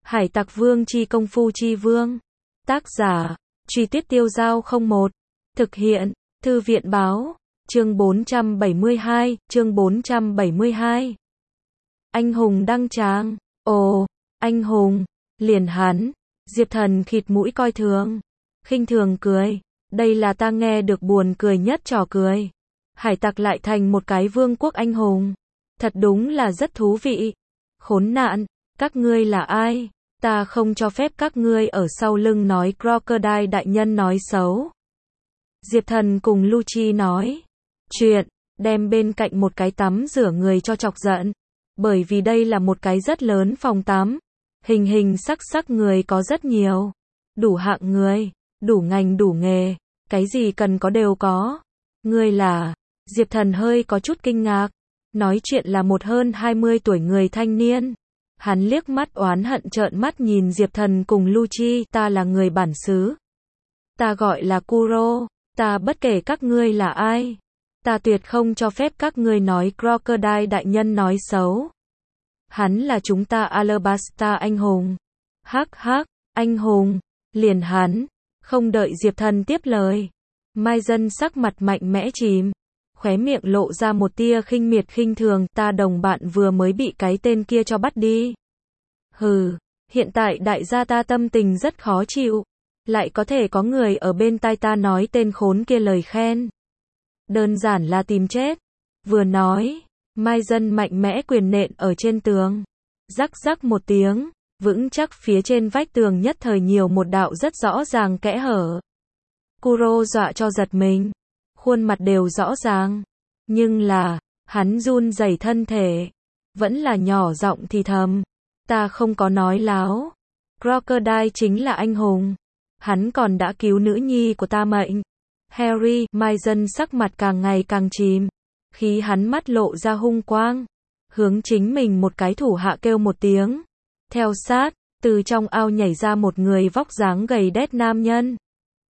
Hải Tặc Vương chi công phu chi vương. Tác giả, Truy Tuyết Tiêu Dao 01. Thực hiện, Thư viện báo. Chương 472, chương 472. Anh hùng đăng tràng. Ồ, anh hùng. Liền hắn. Diệp Thần khịt mũi coi thường. Khinh thường cười. Đây là ta nghe được buồn cười nhất trò cười. Hải tặc lại thành một cái vương quốc anh hùng. Thật đúng là rất thú vị. Khốn nạn, các ngươi là ai? Ta không cho phép các ngươi ở sau lưng nói Crocodile đại nhân nói xấu. Diệp Thần cùng Lucci nói chuyện, đem bên cạnh một cái tắm rửa người cho chọc giận. Bởi vì đây là một cái rất lớn phòng tắm. Hình sắc người có rất nhiều. Đủ hạng người, đủ ngành đủ nghề. Cái gì cần có đều có. Ngươi là... Diệp Thần hơi có chút kinh ngạc. Nói chuyện là một hơn 20 tuổi người thanh niên. Hắn liếc mắt oán hận trợn mắt nhìn Diệp Thần cùng Lucci. Ta là người bản xứ. Ta gọi là Kuro. Ta bất kể các ngươi là ai. Ta tuyệt không cho phép các ngươi nói Crocodile đại nhân nói xấu. Hắn là chúng ta Alabasta anh hùng. Hắc hắc, anh hùng. Liền hắn. Không đợi Diệp Thần tiếp lời. Mai Dân sắc mặt mạnh mẽ chìm. Khóe miệng lộ ra một tia khinh miệt khinh thường. Ta đồng bạn vừa mới bị cái tên kia cho bắt đi. Hừ, hiện tại đại gia ta tâm tình rất khó chịu. Lại có thể có người ở bên tai ta nói tên khốn kia lời khen. Đơn giản là tìm chết. Vừa nói, Mai Dân mạnh mẽ quyền nện ở trên tường. Rắc rắc một tiếng, vững chắc phía trên vách tường nhất thời nhiều một đạo rất rõ ràng kẽ hở. Kuro dọa cho giật mình. Khuôn mặt đều rõ ràng. Nhưng là, hắn run rẩy thân thể. Vẫn là nhỏ giọng thì thầm. Ta không có nói láo. Crocodile chính là anh hùng. Hắn còn đã cứu nữ nhi của ta mệnh. Harry, Mai Dân sắc mặt càng ngày càng chìm. Khi hắn mắt lộ ra hung quang. Hướng chính mình một cái thủ hạ kêu một tiếng. Theo sát, từ trong ao nhảy ra một người vóc dáng gầy đét nam nhân.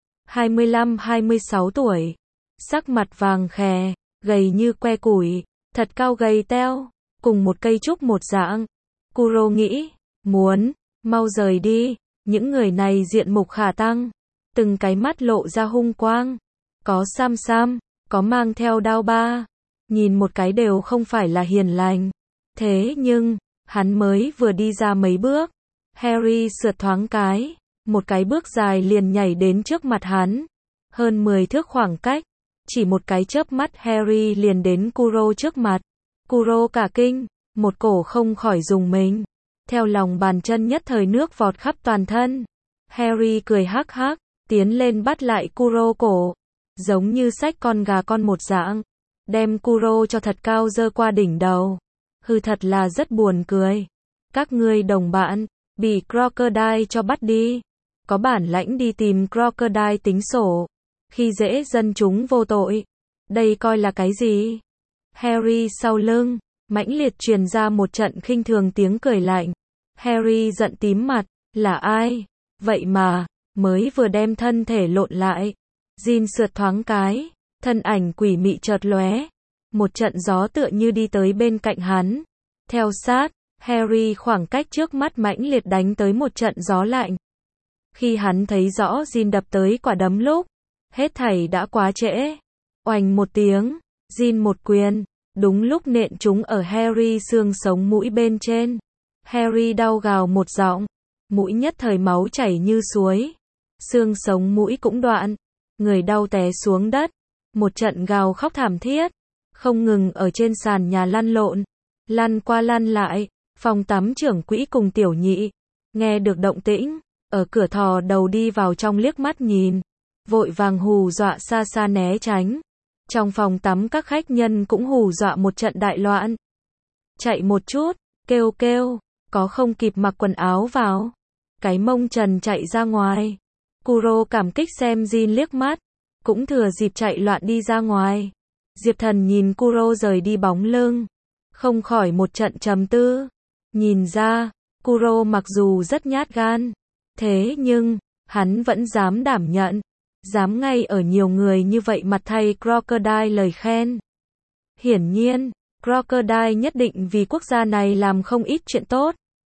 25-26 tuổi. Sắc mặt vàng khè, gầy như que củi, thật cao gầy teo, cùng một cây trúc một dạng. Kuro nghĩ, muốn, mau rời đi, những người này diện mục khả tăng, từng cái mắt lộ ra hung quang, có sam, có mang theo đao ba, nhìn một cái đều không phải là hiền lành. Thế nhưng, hắn mới vừa đi ra mấy bước, Harry sượt thoáng cái, một cái bước dài liền nhảy đến trước mặt hắn, hơn 10 thước khoảng cách. Chỉ một cái chớp mắt Harry liền đến Kuro trước mặt. Kuro cả kinh, một cổ không khỏi rùng mình. Theo lòng bàn chân nhất thời nước vọt khắp toàn thân. Harry cười hắc hắc, tiến lên bắt lại Kuro cổ. Giống như xách con gà con một dạng. Đem Kuro cho thật cao giơ qua đỉnh đầu. Hừ, thật là rất buồn cười. Các ngươi đồng bạn, bị Crocodile cho bắt đi. Có bản lãnh đi tìm Crocodile tính sổ. Khi dễ dân chúng vô tội. Đây coi là cái gì? Harry sau lưng, mãnh liệt truyền ra một trận khinh thường tiếng cười lạnh. Harry giận tím mặt, là ai? Vậy mà, mới vừa đem thân thể lộn lại. Jean sượt thoáng cái, thân ảnh quỷ mị chợt lóe. Một trận gió tựa như đi tới bên cạnh hắn. Theo sát, Harry khoảng cách trước mắt mãnh liệt đánh tới một trận gió lạnh. Khi hắn thấy rõ Jean đập tới quả đấm lúc, hết thảy đã quá trễ. Oành một tiếng, Jean một quyền, đúng lúc nện trúng ở Harry xương sống mũi bên trên. Harry đau gào một giọng, mũi nhất thời máu chảy như suối. Xương sống mũi cũng đoạn, người đau té xuống đất, một trận gào khóc thảm thiết, không ngừng ở trên sàn nhà lăn lộn, lăn qua lăn lại. Phòng tắm trưởng quỹ cùng tiểu nhị, nghe được động tĩnh, ở cửa thò đầu đi vào trong liếc mắt nhìn. Vội vàng hù dọa xa xa né tránh. Trong phòng tắm các khách nhân cũng hù dọa một trận đại loạn. Chạy một chút, kêu, có không kịp mặc quần áo vào. Cái mông trần chạy ra ngoài. Kuro cảm kích xem Jean liếc mắt, cũng thừa dịp chạy loạn đi ra ngoài. Diệp Thần nhìn Kuro rời đi bóng lưng, không khỏi một trận trầm tư. Nhìn ra, Kuro mặc dù rất nhát gan, thế nhưng, hắn vẫn dám đảm nhận. Dám ngay ở nhiều người như vậy mặt thay Crocodile lời khen. Hiển nhiên, Crocodile nhất định vì quốc gia này làm không ít chuyện tốt.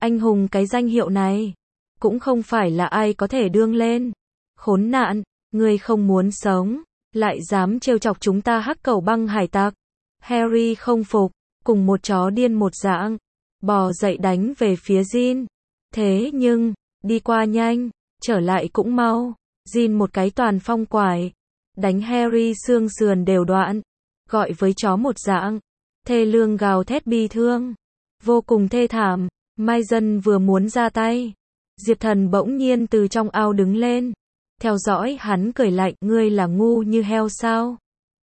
Anh hùng cái danh hiệu này, cũng không phải là ai có thể đương lên. Khốn nạn, ngươi không muốn sống, lại dám trêu chọc chúng ta Hắc Cầu Băng hải tặc. Harry không phục, cùng một chó điên một dạng, bò dậy đánh về phía Jin. Thế nhưng, đi qua nhanh, trở lại cũng mau. Jin một cái toàn phong quải, đánh Harry xương sườn đều đoạn, gọi với chó một dạng, thê lương gào thét bi thương, vô cùng thê thảm. Mai Dân vừa muốn ra tay, Diệp Thần bỗng nhiên từ trong ao đứng lên, theo dõi hắn cười lạnh, ngươi là ngu như heo sao?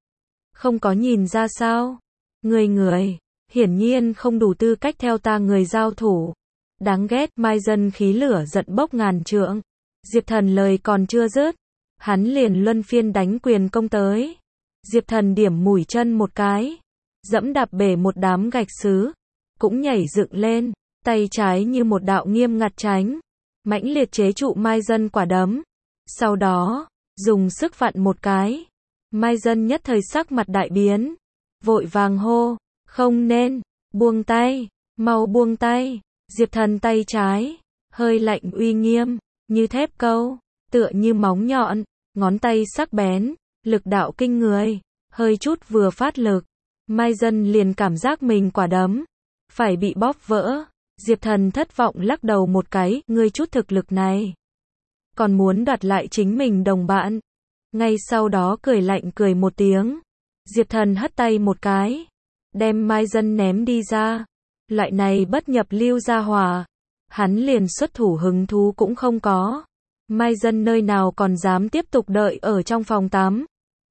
Không có nhìn ra sao? Người, hiển nhiên không đủ tư cách theo ta người giao thủ. Đáng ghét, Mai Dân khí lửa giận bốc ngàn trượng. Diệp Thần lời còn chưa dứt, hắn liền luân phiên đánh quyền công tới. Diệp Thần điểm mũi chân một cái, dẫm đạp bể một đám gạch sứ, cũng nhảy dựng lên, tay trái như một đạo nghiêm ngặt tránh, mãnh liệt chế trụ Mai Dân quả đấm. Sau đó, dùng sức vặn một cái. Mai Dân nhất thời sắc mặt đại biến, vội vàng hô, không nên, buông tay, mau buông tay. Diệp Thần tay trái, hơi lạnh uy nghiêm, như thép câu, tựa như móng nhọn, ngón tay sắc bén, lực đạo kinh người, hơi chút vừa phát lực, Mai Dân liền cảm giác mình quả đấm phải bị bóp vỡ. Diệp Thần thất vọng lắc đầu một cái, ngươi chút thực lực này, còn muốn đoạt lại chính mình đồng bạn. Ngay sau đó cười lạnh cười một tiếng, Diệp Thần hất tay một cái, đem Mai Dân ném đi ra. Loại này bất nhập lưu gia hỏa, hắn liền xuất thủ hứng thú cũng không có. Mai Dân nơi nào còn dám tiếp tục đợi ở trong phòng tắm,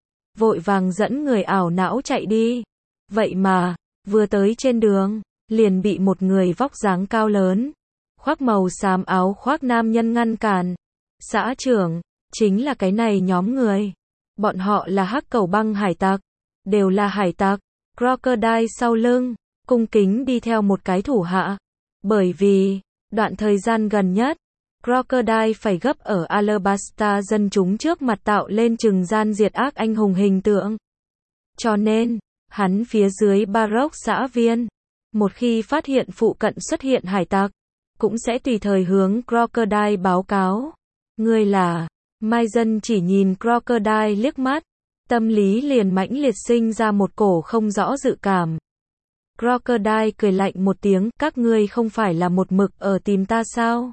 vội vàng dẫn người ảo não chạy đi. Vậy mà, vừa tới trên đường, liền bị một người vóc dáng cao lớn, khoác màu xám áo khoác nam nhân ngăn cản. Xã trưởng, chính là cái này nhóm người. Bọn họ là Hắc Cầu Băng hải tặc, đều là hải tặc. Crocodile sau lưng, cung kính đi theo một cái thủ hạ. Bởi vì, đoạn thời gian gần nhất, Crocodile phải gấp ở Alabasta dân chúng trước mặt tạo lên trừng gian diệt ác anh hùng hình tượng. Cho nên, hắn phía dưới Baroque xã viên, một khi phát hiện phụ cận xuất hiện hải tặc, cũng sẽ tùy thời hướng Crocodile báo cáo. Ngươi là, Mai Dân chỉ nhìn Crocodile liếc mắt, tâm lý liền mãnh liệt sinh ra một cổ không rõ dự cảm. Crocodile cười lạnh một tiếng, các ngươi không phải là một mực ở tìm ta sao?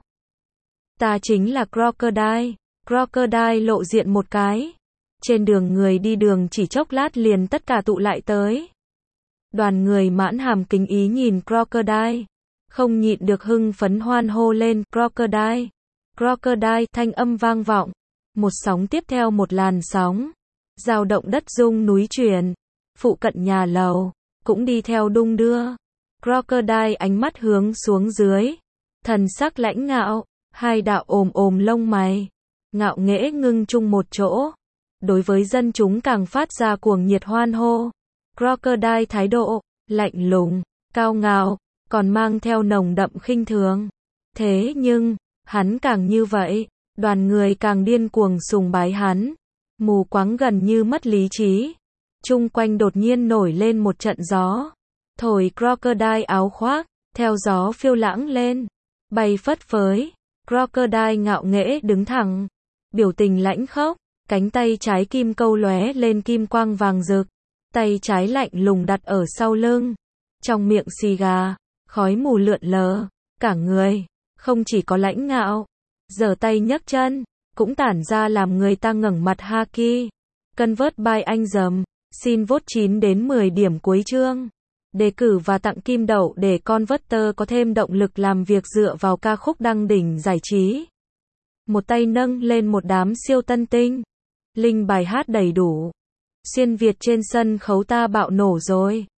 Ta chính là Crocodile. Crocodile lộ diện một cái. Trên đường người đi đường chỉ chốc lát liền tất cả tụ lại tới. Đoàn người mãn hàm kính ý nhìn Crocodile, không nhịn được hưng phấn hoan hô lên, Crocodile. Crocodile, thanh âm vang vọng. Một sóng tiếp theo một làn sóng. Dao động đất rung núi chuyển. Phụ cận nhà lầu cũng đi theo đung đưa. Crocodile ánh mắt hướng xuống dưới, thần sắc lãnh ngạo, hai đạo ồm lông mày, ngạo nghễ ngưng chung một chỗ. Đối với dân chúng càng phát ra cuồng nhiệt hoan hô. Crocodile thái độ lạnh lùng, cao ngạo, còn mang theo nồng đậm khinh thường. Thế nhưng, hắn càng như vậy, đoàn người càng điên cuồng sùng bái hắn, mù quáng gần như mất lý trí. Chung quanh đột nhiên nổi lên một trận gió, thổi Crocodile áo khoác, theo gió phiêu lãng lên, bay phất phới. Crocodile ngạo nghễ đứng thẳng, biểu tình lãnh khốc, cánh tay trái kim câu lóe lên kim quang vàng rực, tay trái lạnh lùng đặt ở sau lưng, trong miệng xì gà, khói mù lượn lờ, cả người không chỉ có lãnh ngạo, giở tay nhấc chân, cũng tản ra làm người ta ngẩng mặt haki. Convert by anh dầm, xin vote 9 đến 10 điểm cuối chương. Đề cử và tặng kim đậu để Converter có thêm động lực làm việc dựa vào ca khúc đăng đỉnh giải trí. Một tay nâng lên một đám siêu tân tinh. Link bài hát đầy đủ. Xuyên Việt trên sân khấu ta bạo nổ rồi.